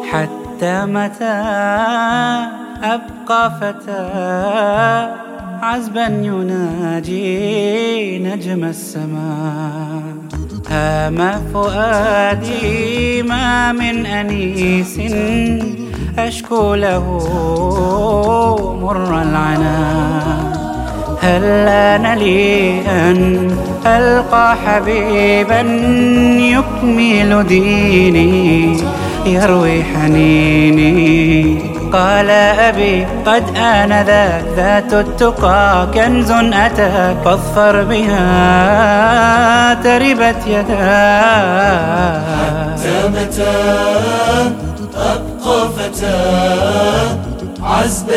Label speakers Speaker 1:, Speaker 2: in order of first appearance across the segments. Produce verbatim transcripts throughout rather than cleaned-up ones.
Speaker 1: حتى متى أبقى فتى عذبا يناجي نجم السماء. هام فؤادي ما من أنيس أشكو له مر العنا. هل آن لي أن ألقى حبيبا يكمل ديني يروي حنيني؟ قال أبي قد آن ذاك ذات التقى كنز أتاك فاظفر بها تربت يداك.
Speaker 2: حتى متى أبقى فتى عذبا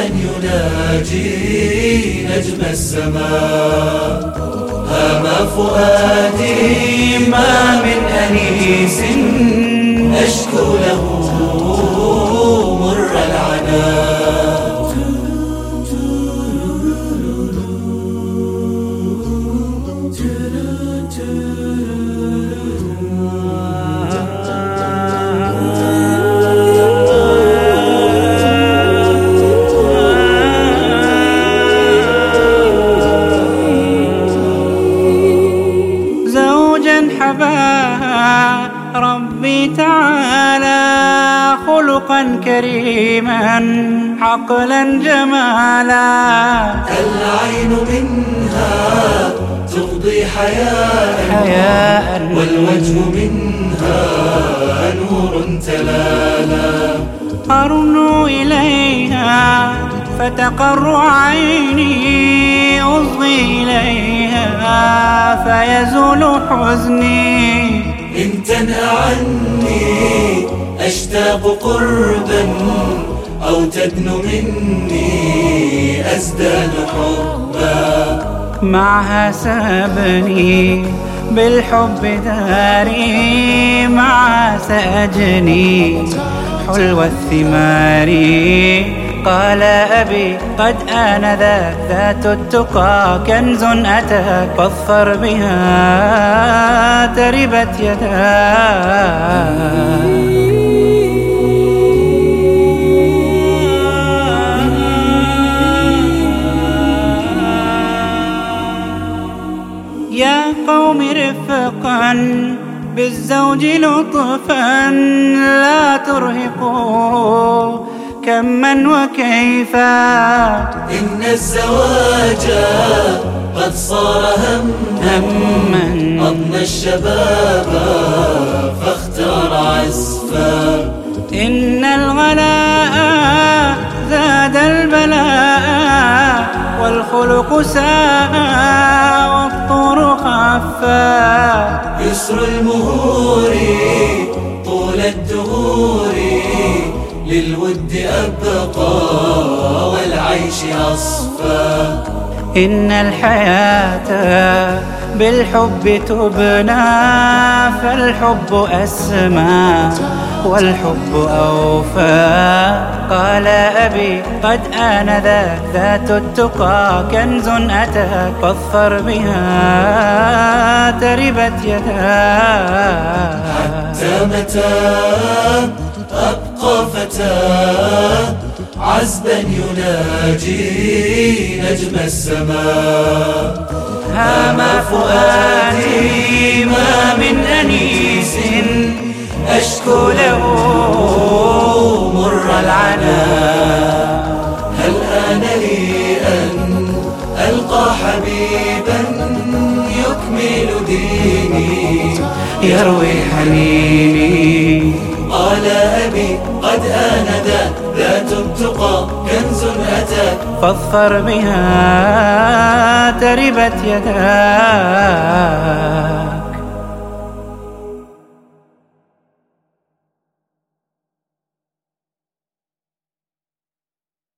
Speaker 2: يناجي نجم السماء. هام فؤادي ما من أنيس أشكو له مر العنا.
Speaker 1: حباها ربي تعالى خلقا كريما عقلا جمالا.
Speaker 2: العين منها تقضي حياء,
Speaker 1: حياء
Speaker 2: والوجه منها نور تلالا.
Speaker 1: أرنو إليها فتقر عيني أصغي إليها فيزول حزني.
Speaker 2: إن تنأ عني أشتاق قربا أو تدن مني أزداد حبا.
Speaker 1: معها سابني بالحب داري معها سأجني حلو الثمار. قال أبي قد آن ذاك ذات التقى كنز أتاك فاظفر بها تربت يداك. يا قوم رفقا بالزوج لطفا لا ترهقوا كما وكيفا.
Speaker 2: إن الزواج قد صار هما أضنى الشباب فاختار عزفا.
Speaker 1: إن الغلاء زاد البلاء والخلق ساء والطور خفا.
Speaker 2: يسر المهور طول الدهور للود أبقى والعيش أصفى.
Speaker 1: إن الحياة بالحب تبنى فالحب أسمى والحب أوفى. قال أبي قد آن ذاك ذات التقى كنز أتاك فاظفر بها تربت يداك.
Speaker 2: حتى متى أبقى فتى عذبا يناجي نجم السماء. هام فؤادي ما من أنيس أشكو له مر العنا. هل آن لي أن ألقى حبيبا يكمل ديني
Speaker 1: يروي حنيني؟
Speaker 2: قال أبي قد آن ذات التقى كنز أتاك
Speaker 1: فاظفر بها تربت يداك.